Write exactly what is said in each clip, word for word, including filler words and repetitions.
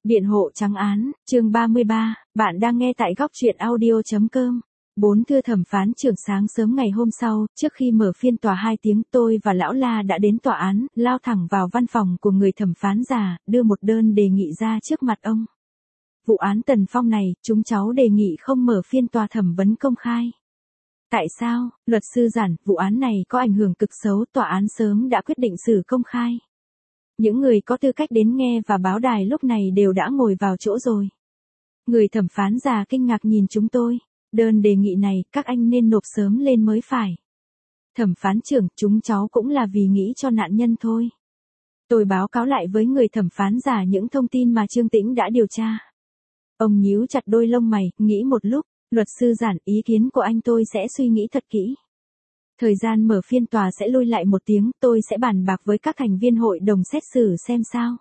Biện hộ trắng án, chương ba mươi ba, bạn đang nghe tại góc truyện audio.com. Bốn thưa thẩm phán trưởng sáng sớm ngày hôm sau, trước khi mở phiên tòa hai tiếng tôi và lão La đã đến tòa án, lao thẳng vào văn phòng của người thẩm phán già, đưa một đơn đề nghị ra trước mặt ông. Vụ án Tần Phong này, chúng cháu đề nghị không mở phiên tòa thẩm vấn công khai. Tại sao, luật sư Giản, vụ án này có ảnh hưởng cực xấu, tòa án sớm đã quyết định xử công khai. Những người có tư cách đến nghe và báo đài lúc này đều đã ngồi vào chỗ rồi. Người thẩm phán già kinh ngạc nhìn chúng tôi. Đơn đề nghị này các anh nên nộp sớm lên mới phải. Thẩm phán trưởng, chúng cháu cũng là vì nghĩ cho nạn nhân thôi. Tôi báo cáo lại với người thẩm phán già những thông tin mà Trương Tĩnh đã điều tra. Ông nhíu chặt đôi lông mày, nghĩ một lúc. Luật sư Giản, ý kiến của anh tôi sẽ suy nghĩ thật kỹ. Thời gian mở phiên tòa sẽ lui lại một tiếng, tôi sẽ bàn bạc với các thành viên hội đồng xét xử xem sao.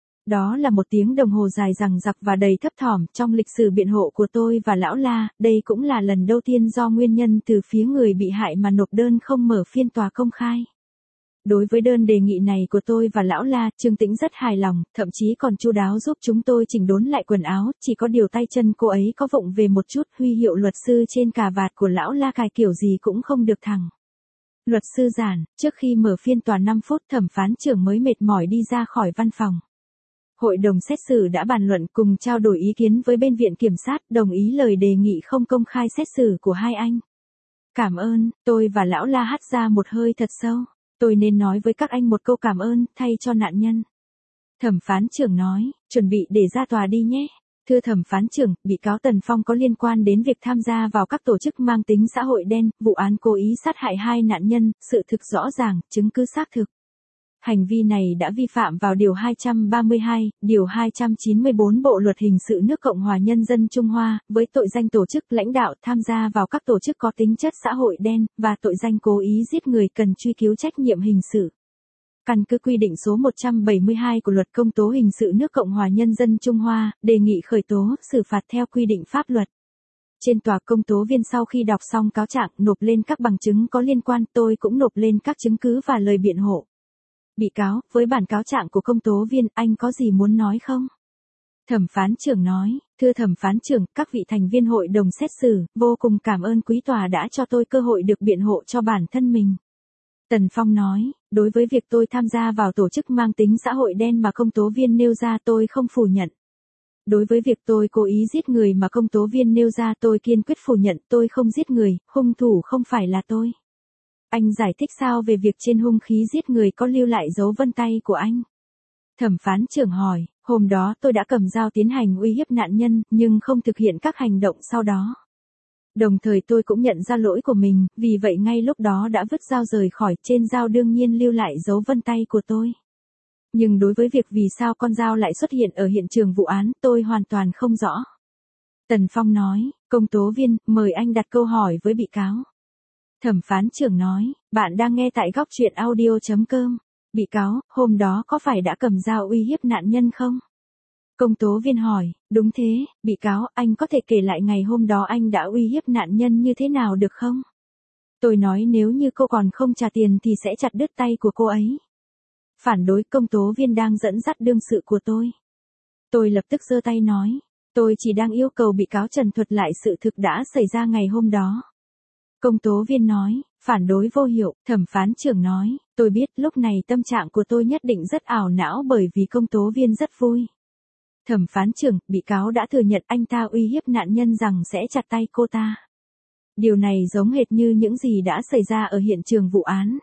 Đó là một tiếng đồng hồ dài dằng dặc và đầy thấp thỏm trong lịch sử biện hộ của tôi và lão La, đây cũng là lần đầu tiên do nguyên nhân từ phía người bị hại mà nộp đơn không mở phiên tòa công khai. Đối với đơn đề nghị này của tôi và lão La, Trương Tĩnh rất hài lòng, thậm chí còn chu đáo giúp chúng tôi chỉnh đốn lại quần áo, chỉ có điều tay chân cô ấy có vụng về một chút, huy hiệu luật sư trên cà vạt của lão La cài kiểu gì cũng không được thẳng. Luật sư Giản, trước khi mở phiên tòa năm phút thẩm phán trưởng mới mệt mỏi đi ra khỏi văn phòng. Hội đồng xét xử đã bàn luận cùng trao đổi ý kiến với bên viện kiểm sát, đồng ý lời đề nghị không công khai xét xử của hai anh. Cảm ơn, tôi và lão La hắt ra một hơi thật sâu. Tôi nên nói với các anh một câu cảm ơn, thay cho nạn nhân. Thẩm phán trưởng nói, chuẩn bị để ra tòa đi nhé. Thưa thẩm phán trưởng, bị cáo Tần Phong có liên quan đến việc tham gia vào các tổ chức mang tính xã hội đen, vụ án cố ý sát hại hai nạn nhân, sự thực rõ ràng, chứng cứ xác thực. Hành vi này đã vi phạm vào Điều hai trăm ba mươi hai, Điều hai trăm chín mươi bốn Bộ Luật Hình sự nước Cộng hòa Nhân dân Trung Hoa, với tội danh tổ chức lãnh đạo tham gia vào các tổ chức có tính chất xã hội đen, và tội danh cố ý giết người cần truy cứu trách nhiệm hình sự. Căn cứ quy định số một trăm bảy mươi hai của Luật Công tố Hình sự nước Cộng hòa Nhân dân Trung Hoa, đề nghị khởi tố, xử phạt theo quy định pháp luật. Trên tòa, công tố viên sau khi đọc xong cáo trạng nộp lên các bằng chứng có liên quan, tôi cũng nộp lên các chứng cứ và lời biện hộ. Bị cáo, với bản cáo trạng của công tố viên, anh có gì muốn nói không? Thẩm phán trưởng nói, thưa thẩm phán trưởng, các vị thành viên hội đồng xét xử, vô cùng cảm ơn quý tòa đã cho tôi cơ hội được biện hộ cho bản thân mình. Tần Phong nói, đối với việc tôi tham gia vào tổ chức mang tính xã hội đen mà công tố viên nêu ra tôi không phủ nhận. Đối với việc tôi cố ý giết người mà công tố viên nêu ra tôi kiên quyết phủ nhận, tôi không giết người, hung thủ không phải là tôi. Anh giải thích sao về việc trên hung khí giết người có lưu lại dấu vân tay của anh? Thẩm phán trưởng hỏi, hôm đó tôi đã cầm dao tiến hành uy hiếp nạn nhân, nhưng không thực hiện các hành động sau đó. Đồng thời tôi cũng nhận ra lỗi của mình, vì vậy ngay lúc đó đã vứt dao rời khỏi, trên dao đương nhiên lưu lại dấu vân tay của tôi. Nhưng đối với việc vì sao con dao lại xuất hiện ở hiện trường vụ án, tôi hoàn toàn không rõ. Tần Phong nói, công tố viên, mời anh đặt câu hỏi với bị cáo. Thẩm phán trưởng nói, bạn đang nghe tại góc truyện audio.com. Bị cáo, hôm đó có phải đã cầm dao uy hiếp nạn nhân không? Công tố viên hỏi, đúng thế, bị cáo, anh có thể kể lại ngày hôm đó anh đã uy hiếp nạn nhân như thế nào được không? Tôi nói nếu như cô còn không trả tiền thì sẽ chặt đứt tay của cô ấy. Phản đối, công tố viên đang dẫn dắt đương sự của tôi. Tôi lập tức giơ tay nói, tôi chỉ đang yêu cầu bị cáo trần thuật lại sự thực đã xảy ra ngày hôm đó. Công tố viên nói, phản đối vô hiệu, thẩm phán trưởng nói, tôi biết lúc này tâm trạng của tôi nhất định rất ảo não bởi vì công tố viên rất vui. Thẩm phán trưởng, bị cáo đã thừa nhận anh ta uy hiếp nạn nhân rằng sẽ chặt tay cô ta. Điều này giống hệt như những gì đã xảy ra ở hiện trường vụ án.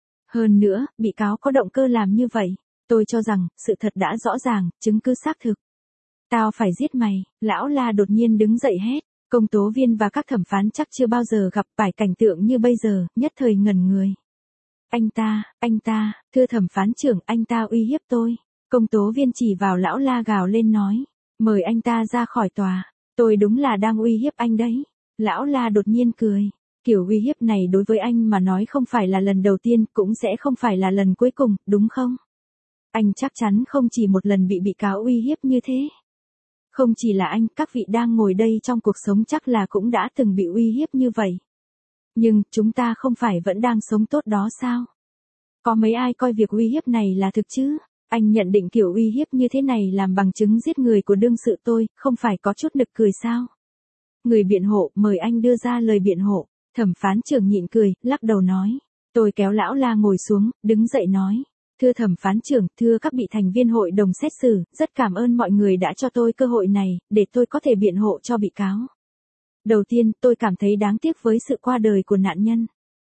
Hơn nữa, bị cáo có động cơ làm như vậy. Tôi cho rằng, sự thật đã rõ ràng, chứng cứ xác thực. Tao phải giết mày, lão La đột nhiên đứng dậy hét. Công tố viên và các thẩm phán chắc chưa bao giờ gặp phải cảnh tượng như bây giờ, nhất thời ngẩn người. Anh ta, anh ta, thưa thẩm phán trưởng, anh ta uy hiếp tôi. Công tố viên chỉ vào lão La gào lên nói, mời anh ta ra khỏi tòa, tôi đúng là đang uy hiếp anh đấy. Lão La đột nhiên cười, kiểu uy hiếp này đối với anh mà nói không phải là lần đầu tiên, cũng sẽ không phải là lần cuối cùng, đúng không? Anh chắc chắn không chỉ một lần bị bị cáo uy hiếp như thế. Không chỉ là anh, các vị đang ngồi đây trong cuộc sống chắc là cũng đã từng bị uy hiếp như vậy. Nhưng, chúng ta không phải vẫn đang sống tốt đó sao? Có mấy ai coi việc uy hiếp này là thực chứ? Anh nhận định kiểu uy hiếp như thế này làm bằng chứng giết người của đương sự tôi, không phải có chút nực cười sao? Người biện hộ, mời anh đưa ra lời biện hộ. Thẩm phán trưởng nhịn cười, lắc đầu nói. Tôi kéo lão La ngồi xuống, đứng dậy nói. Thưa thẩm phán trưởng, thưa các vị thành viên hội đồng xét xử, rất cảm ơn mọi người đã cho tôi cơ hội này, để tôi có thể biện hộ cho bị cáo. Đầu tiên, tôi cảm thấy đáng tiếc với sự qua đời của nạn nhân.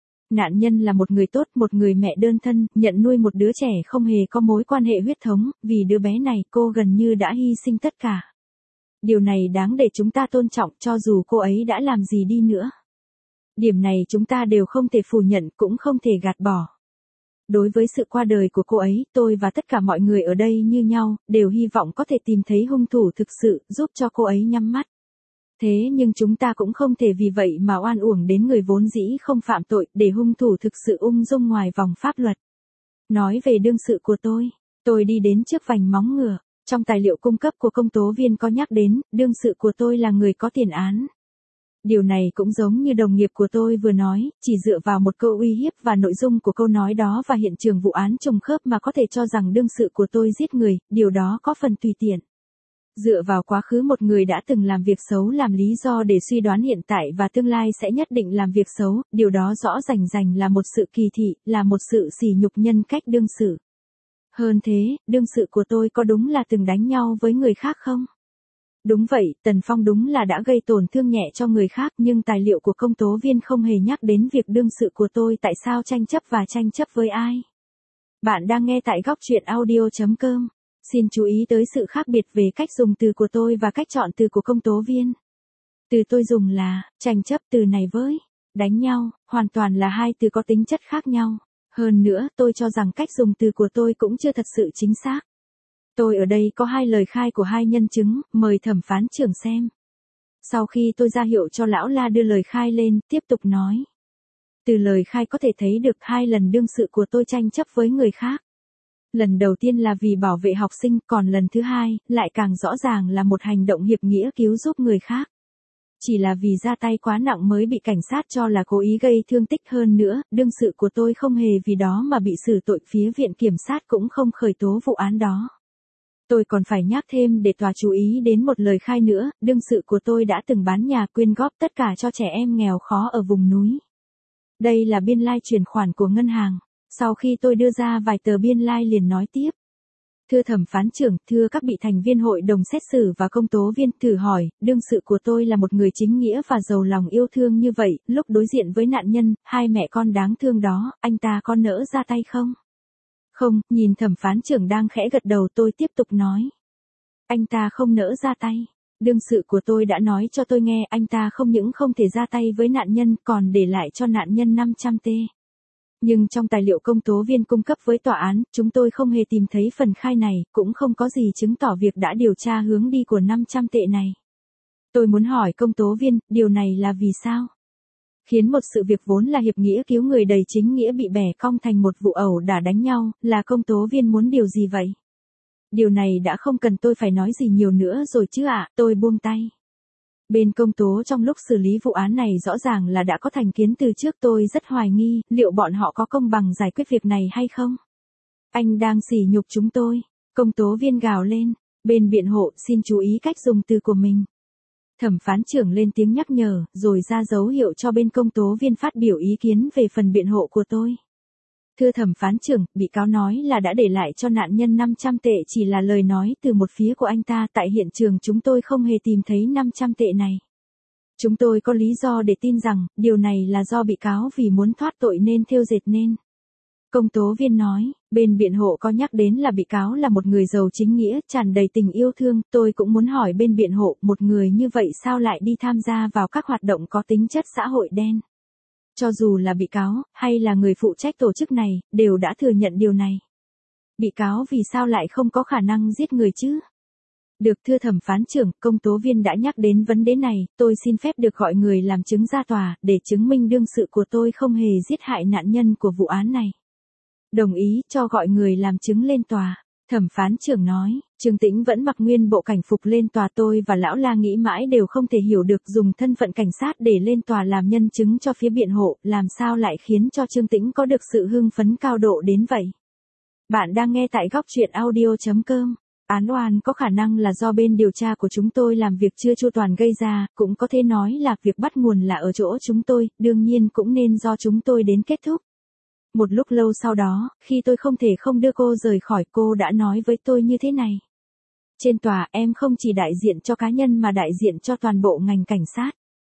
Nạn nhân là một người tốt, một người mẹ đơn thân, nhận nuôi một đứa trẻ không hề có mối quan hệ huyết thống, vì đứa bé này cô gần như đã hy sinh tất cả. Điều này đáng để chúng ta tôn trọng cho dù cô ấy đã làm gì đi nữa. Điểm này chúng ta đều không thể phủ nhận cũng không thể gạt bỏ. Đối với sự qua đời của cô ấy, tôi và tất cả mọi người ở đây như nhau, đều hy vọng có thể tìm thấy hung thủ thực sự, giúp cho cô ấy nhắm mắt. Thế nhưng chúng ta cũng không thể vì vậy mà oan uổng đến người vốn dĩ không phạm tội, để hung thủ thực sự ung dung ngoài vòng pháp luật. Nói về đương sự của tôi, tôi đi đến trước vành móng ngựa. Trong tài liệu cung cấp của công tố viên có nhắc đến, đương sự của tôi là người có tiền án. Điều này cũng giống như đồng nghiệp của tôi vừa nói, chỉ dựa vào một câu uy hiếp và nội dung của câu nói đó và hiện trường vụ án trùng khớp mà có thể cho rằng đương sự của tôi giết người, điều đó có phần tùy tiện. Dựa vào quá khứ một người đã từng làm việc xấu làm lý do để suy đoán hiện tại và tương lai sẽ nhất định làm việc xấu, điều đó rõ rành rành là một sự kỳ thị, là một sự sỉ nhục nhân cách đương sự. Hơn thế, đương sự của tôi có đúng là từng đánh nhau với người khác không? Đúng vậy, Tần Phong đúng là đã gây tổn thương nhẹ cho người khác nhưng tài liệu của công tố viên không hề nhắc đến việc đương sự của tôi tại sao tranh chấp và tranh chấp với ai. Bạn đang nghe tại góc truyện audio chấm com. Xin chú ý tới sự khác biệt về cách dùng từ của tôi và cách chọn từ của công tố viên. Từ tôi dùng là, tranh chấp, từ này với, đánh nhau, hoàn toàn là hai từ có tính chất khác nhau. Hơn nữa, tôi cho rằng cách dùng từ của tôi cũng chưa thật sự chính xác. Tôi ở đây có hai lời khai của hai nhân chứng, mời thẩm phán trưởng xem. Sau khi tôi ra hiệu cho lão La đưa lời khai lên, tiếp tục nói. Từ lời khai có thể thấy được hai lần đương sự của tôi tranh chấp với người khác. Lần đầu tiên là vì bảo vệ học sinh, còn lần thứ hai, lại càng rõ ràng là một hành động hiệp nghĩa cứu giúp người khác. Chỉ là vì ra tay quá nặng mới bị cảnh sát cho là cố ý gây thương tích hơn nữa, đương sự của tôi không hề vì đó mà bị xử tội, phía viện kiểm sát cũng không khởi tố vụ án đó. Tôi còn phải nhắc thêm để tòa chú ý đến một lời khai nữa, đương sự của tôi đã từng bán nhà quyên góp tất cả cho trẻ em nghèo khó ở vùng núi. Đây là biên lai chuyển khoản của ngân hàng. Sau khi tôi đưa ra vài tờ biên lai liền nói tiếp. Thưa thẩm phán trưởng, thưa các vị thành viên hội đồng xét xử và công tố viên, thử hỏi, đương sự của tôi là một người chính nghĩa và giàu lòng yêu thương như vậy, lúc đối diện với nạn nhân, hai mẹ con đáng thương đó, anh ta có nỡ ra tay không? Không, nhìn thẩm phán trưởng đang khẽ gật đầu tôi tiếp tục nói. Anh ta không nỡ ra tay. Đương sự của tôi đã nói cho tôi nghe anh ta không những không thể ra tay với nạn nhân còn để lại cho nạn nhân năm trăm tê. Nhưng trong tài liệu công tố viên cung cấp với tòa án, chúng tôi không hề tìm thấy phần khai này, cũng không có gì chứng tỏ việc đã điều tra hướng đi của năm trăm tệ này. Tôi muốn hỏi công tố viên, điều này là vì sao? Khiến một sự việc vốn là hiệp nghĩa cứu người đầy chính nghĩa bị bẻ cong thành một vụ ẩu đả đánh nhau, là công tố viên muốn điều gì vậy? Điều này đã không cần tôi phải nói gì nhiều nữa rồi chứ ạ, à, tôi buông tay. Bên công tố trong lúc xử lý vụ án này rõ ràng là đã có thành kiến từ trước, tôi rất hoài nghi, liệu bọn họ có công bằng giải quyết việc này hay không? Anh đang sỉ nhục chúng tôi. Công tố viên gào lên. Bên biện hộ xin chú ý cách dùng từ của mình. Thẩm phán trưởng lên tiếng nhắc nhở, rồi ra dấu hiệu cho bên công tố viên phát biểu ý kiến về phần biện hộ của tôi. Thưa thẩm phán trưởng, bị cáo nói là đã để lại cho nạn nhân năm trăm tệ chỉ là lời nói từ một phía của anh ta, tại hiện trường chúng tôi không hề tìm thấy năm trăm tệ này. Chúng tôi có lý do để tin rằng, điều này là do bị cáo vì muốn thoát tội nên thêu dệt nên. Công tố viên nói, bên biện hộ có nhắc đến là bị cáo là một người giàu chính nghĩa, tràn đầy tình yêu thương, tôi cũng muốn hỏi bên biện hộ, một người như vậy sao lại đi tham gia vào các hoạt động có tính chất xã hội đen? Cho dù là bị cáo, hay là người phụ trách tổ chức này, đều đã thừa nhận điều này. Bị cáo vì sao lại không có khả năng giết người chứ? Được, thưa thẩm phán trưởng, công tố viên đã nhắc đến vấn đề này, tôi xin phép được gọi người làm chứng ra tòa, để chứng minh đương sự của tôi không hề giết hại nạn nhân của vụ án này. Đồng ý cho gọi người làm chứng lên tòa. Thẩm phán trưởng nói, Trương Tĩnh vẫn mặc nguyên bộ cảnh phục lên tòa, tôi và lão La nghĩ mãi đều không thể hiểu được dùng thân phận cảnh sát để lên tòa làm nhân chứng cho phía biện hộ, làm sao lại khiến cho Trương Tĩnh có được sự hưng phấn cao độ đến vậy. Bạn đang nghe tại góc truyện audio.com. Án oan có khả năng là do bên điều tra của chúng tôi làm việc chưa chu toàn gây ra, cũng có thể nói là việc bắt nguồn là ở chỗ chúng tôi, đương nhiên cũng nên do chúng tôi đến kết thúc. Một lúc lâu sau đó, khi tôi không thể không đưa cô rời khỏi, cô đã nói với tôi như thế này. Trên tòa, em không chỉ đại diện cho cá nhân mà đại diện cho toàn bộ ngành cảnh sát.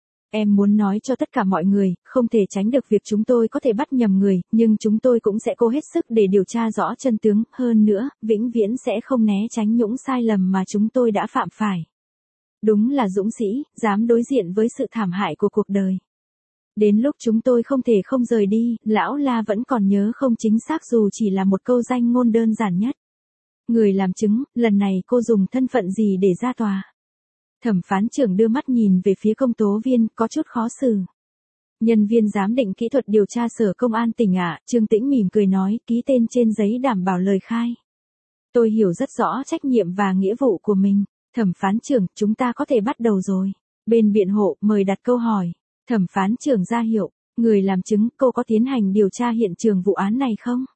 Em muốn nói cho tất cả mọi người, không thể tránh được việc chúng tôi có thể bắt nhầm người, nhưng chúng tôi cũng sẽ cố hết sức để điều tra rõ chân tướng, hơn nữa, vĩnh viễn sẽ không né tránh những sai lầm mà chúng tôi đã phạm phải. Đúng là dũng sĩ, dám đối diện với sự thảm hại của cuộc đời. Đến lúc chúng tôi không thể không rời đi, lão La vẫn còn nhớ không chính xác dù chỉ là một câu danh ngôn đơn giản nhất. Người làm chứng, lần này cô dùng thân phận gì để ra tòa? Thẩm phán trưởng đưa mắt nhìn về phía công tố viên, có chút khó xử. Nhân viên giám định kỹ thuật điều tra sở công an tỉnh ạ, Trương Tĩnh mỉm cười nói, ký tên trên giấy đảm bảo lời khai. Tôi hiểu rất rõ trách nhiệm và nghĩa vụ của mình. Thẩm phán trưởng, chúng ta có thể bắt đầu rồi. Bên biện hộ, mời đặt câu hỏi. Thẩm phán trưởng ra hiệu, người làm chứng, cô có tiến hành điều tra hiện trường vụ án này không?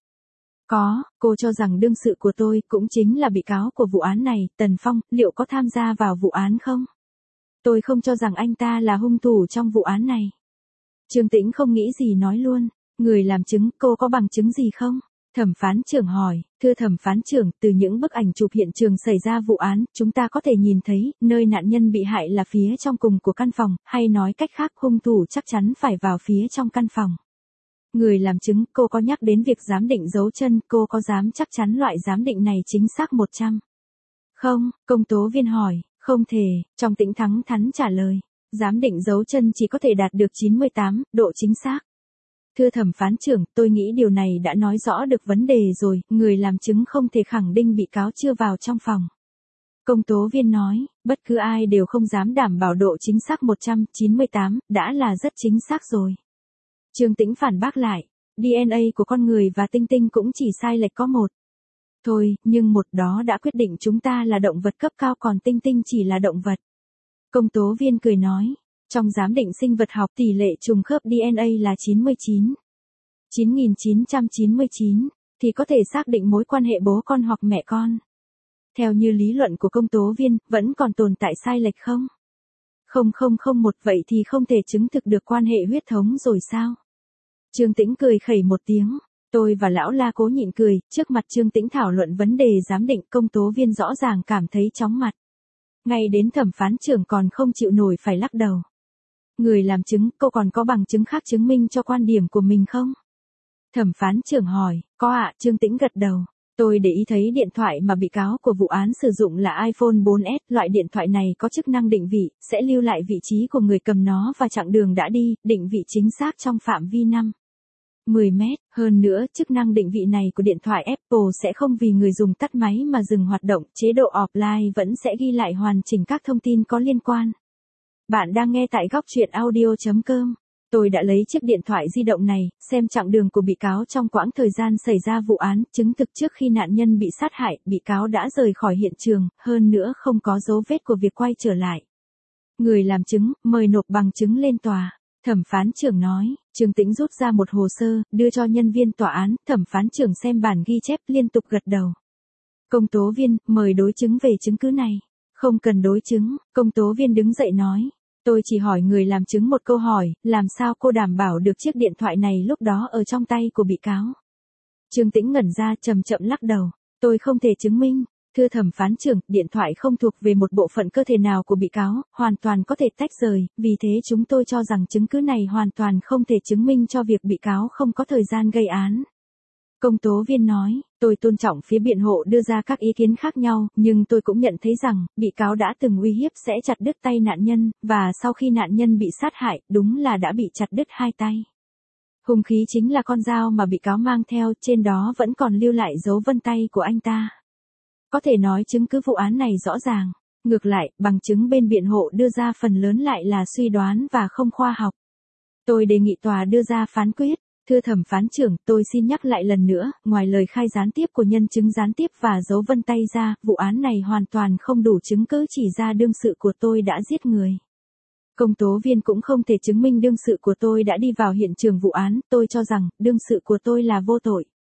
Có, cô cho rằng đương sự của tôi cũng chính là bị cáo của vụ án này, Tần Phong, liệu có tham gia vào vụ án không? Tôi không cho rằng anh ta là hung thủ trong vụ án này. Trương Tĩnh không nghĩ gì nói luôn, người làm chứng, cô có bằng chứng gì không? Thẩm phán trưởng hỏi, thưa thẩm phán trưởng, từ những bức ảnh chụp hiện trường xảy ra vụ án, chúng ta có thể nhìn thấy, nơi nạn nhân bị hại là phía trong cùng của căn phòng, hay nói cách khác, hung thủ chắc chắn phải vào phía trong căn phòng. Người làm chứng, cô có nhắc đến việc giám định dấu chân, cô có dám chắc chắn loại giám định này chính xác một trăm? Không, công tố viên hỏi, không thể, trong Tĩnh thẳng thắn trả lời. Giám định dấu chân chỉ có thể đạt được chín mươi tám độ chính xác. Thưa thẩm phán trưởng, tôi nghĩ điều này đã nói rõ được vấn đề rồi, người làm chứng không thể khẳng định bị cáo chưa vào trong phòng. Công tố viên nói, bất cứ ai đều không dám đảm bảo độ chính xác một trăm chín mươi tám, đã là rất chính xác rồi. Trương Tĩnh phản bác lại, đê en a của con người và tinh tinh cũng chỉ sai lệch có một. Thôi, nhưng một đó đã quyết định chúng ta là động vật cấp cao còn tinh tinh chỉ là động vật. Công tố viên cười nói, trong giám định sinh vật học tỷ lệ trùng khớp đê en a là chín mươi chín. chín nghìn chín trăm chín mươi chín, thì có thể xác định mối quan hệ bố con hoặc mẹ con. Theo như lý luận của công tố viên, vẫn còn tồn tại sai lệch không? Không không không một vậy thì không thể chứng thực được quan hệ huyết thống rồi sao? Trương Tĩnh cười khẩy một tiếng. Tôi và lão La cố nhịn cười, trước mặt Trương Tĩnh thảo luận vấn đề giám định, công tố viên rõ ràng cảm thấy chóng mặt. Ngay đến thẩm phán trưởng còn không chịu nổi phải lắc đầu. Người làm chứng, cô còn có bằng chứng khác chứng minh cho quan điểm của mình không? Thẩm phán trưởng hỏi, có ạ, Trương Tĩnh gật đầu. Tôi để ý thấy điện thoại mà bị cáo của vụ án sử dụng là iPhone bốn S, loại điện thoại này có chức năng định vị, sẽ lưu lại vị trí của người cầm nó và chặng đường đã đi, định vị chính xác trong phạm vi năm mười mét, hơn nữa, chức năng định vị này của điện thoại Apple sẽ không vì người dùng tắt máy mà dừng hoạt động, chế độ offline vẫn sẽ ghi lại hoàn chỉnh các thông tin có liên quan. Bạn đang nghe tại góc truyện audio.com. Tôi đã lấy chiếc điện thoại di động này, xem chặng đường của bị cáo trong quãng thời gian xảy ra vụ án, chứng thực trước khi nạn nhân bị sát hại, bị cáo đã rời khỏi hiện trường, hơn nữa không có dấu vết của việc quay trở lại. Người làm chứng, mời nộp bằng chứng lên tòa. Thẩm phán trưởng nói, Trương Tĩnh rút ra một hồ sơ, đưa cho nhân viên tòa án, thẩm phán trưởng xem bản ghi chép liên tục gật đầu. Công tố viên, mời đối chứng về chứng cứ này. Không cần đối chứng, công tố viên đứng dậy nói. Tôi chỉ hỏi người làm chứng một câu hỏi, làm sao cô đảm bảo được chiếc điện thoại này lúc đó ở trong tay của bị cáo? Trương Tĩnh ngẩn ra chậm chậm lắc đầu. Tôi không thể chứng minh. Thưa thẩm phán trưởng, điện thoại không thuộc về một bộ phận cơ thể nào của bị cáo, hoàn toàn có thể tách rời, vì thế chúng tôi cho rằng chứng cứ này hoàn toàn không thể chứng minh cho việc bị cáo không có thời gian gây án. Công tố viên nói, tôi tôn trọng phía biện hộ đưa ra các ý kiến khác nhau, nhưng tôi cũng nhận thấy rằng, bị cáo đã từng uy hiếp sẽ chặt đứt tay nạn nhân, và sau khi nạn nhân bị sát hại, đúng là đã bị chặt đứt hai tay. Hung khí chính là con dao mà bị cáo mang theo, trên đó vẫn còn lưu lại dấu vân tay của anh ta. Có thể nói chứng cứ vụ án này rõ ràng. Ngược lại, bằng chứng bên biện hộ đưa ra phần lớn lại là suy đoán và không khoa học. Tôi đề nghị tòa đưa ra phán quyết. Thưa thẩm phán trưởng, tôi xin nhắc lại lần nữa, ngoài lời khai gián tiếp của nhân chứng gián tiếp và dấu vân tay ra, vụ án này hoàn toàn không đủ chứng cứ chỉ ra đương sự của tôi đã giết người. Công tố viên cũng không thể chứng minh đương sự của tôi đã đi vào hiện trường vụ án, tôi cho rằng, đương sự của tôi là vô tội.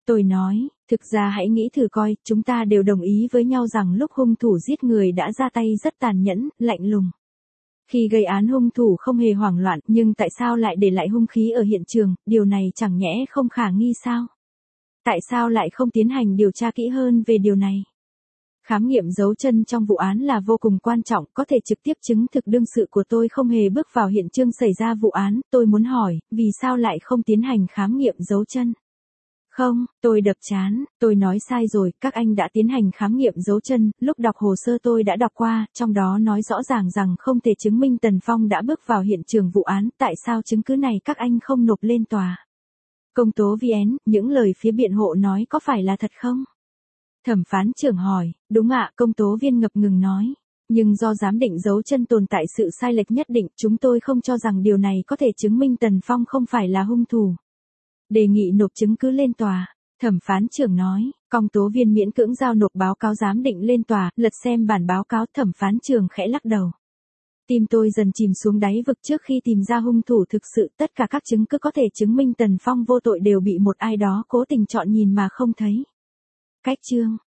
Tôi nói, thực ra hãy nghĩ thử coi, chúng ta đều đồng ý với nhau rằng lúc hung thủ giết người đã ra tay rất tàn nhẫn, lạnh lùng. Khi gây án hung thủ không hề hoảng loạn, nhưng tại sao lại để lại hung khí ở hiện trường, điều này chẳng nhẽ không khả nghi sao? Tại sao lại không tiến hành điều tra kỹ hơn về điều này? Khám nghiệm dấu chân trong vụ án là vô cùng quan trọng, có thể trực tiếp chứng thực đương sự của tôi không hề bước vào hiện trường xảy ra vụ án. Tôi muốn hỏi, vì sao lại không tiến hành khám nghiệm dấu chân? Không, tôi đập trán, tôi nói sai rồi, các anh đã tiến hành khám nghiệm dấu chân, lúc đọc hồ sơ tôi đã đọc qua, trong đó nói rõ ràng rằng không thể chứng minh Tần Phong đã bước vào hiện trường vụ án, tại sao chứng cứ này các anh không nộp lên tòa? Công tố viên, những lời phía biện hộ nói có phải là thật không? Thẩm phán trưởng hỏi, đúng ạ, công tố viên ngập ngừng nói. Nhưng do giám định dấu chân tồn tại sự sai lệch nhất định, chúng tôi không cho rằng điều này có thể chứng minh Tần Phong không phải là hung thủ. Đề nghị nộp chứng cứ lên tòa. Thẩm phán trưởng nói, công tố viên miễn cưỡng giao nộp báo cáo giám định lên tòa, lật xem bản báo cáo. Thẩm phán trưởng khẽ lắc đầu. Tim tôi dần chìm xuống đáy vực trước khi tìm ra hung thủ thực sự, tất cả các chứng cứ có thể chứng minh Tần Phong vô tội đều bị một ai đó cố tình chọn nhìn mà không thấy. Cách chương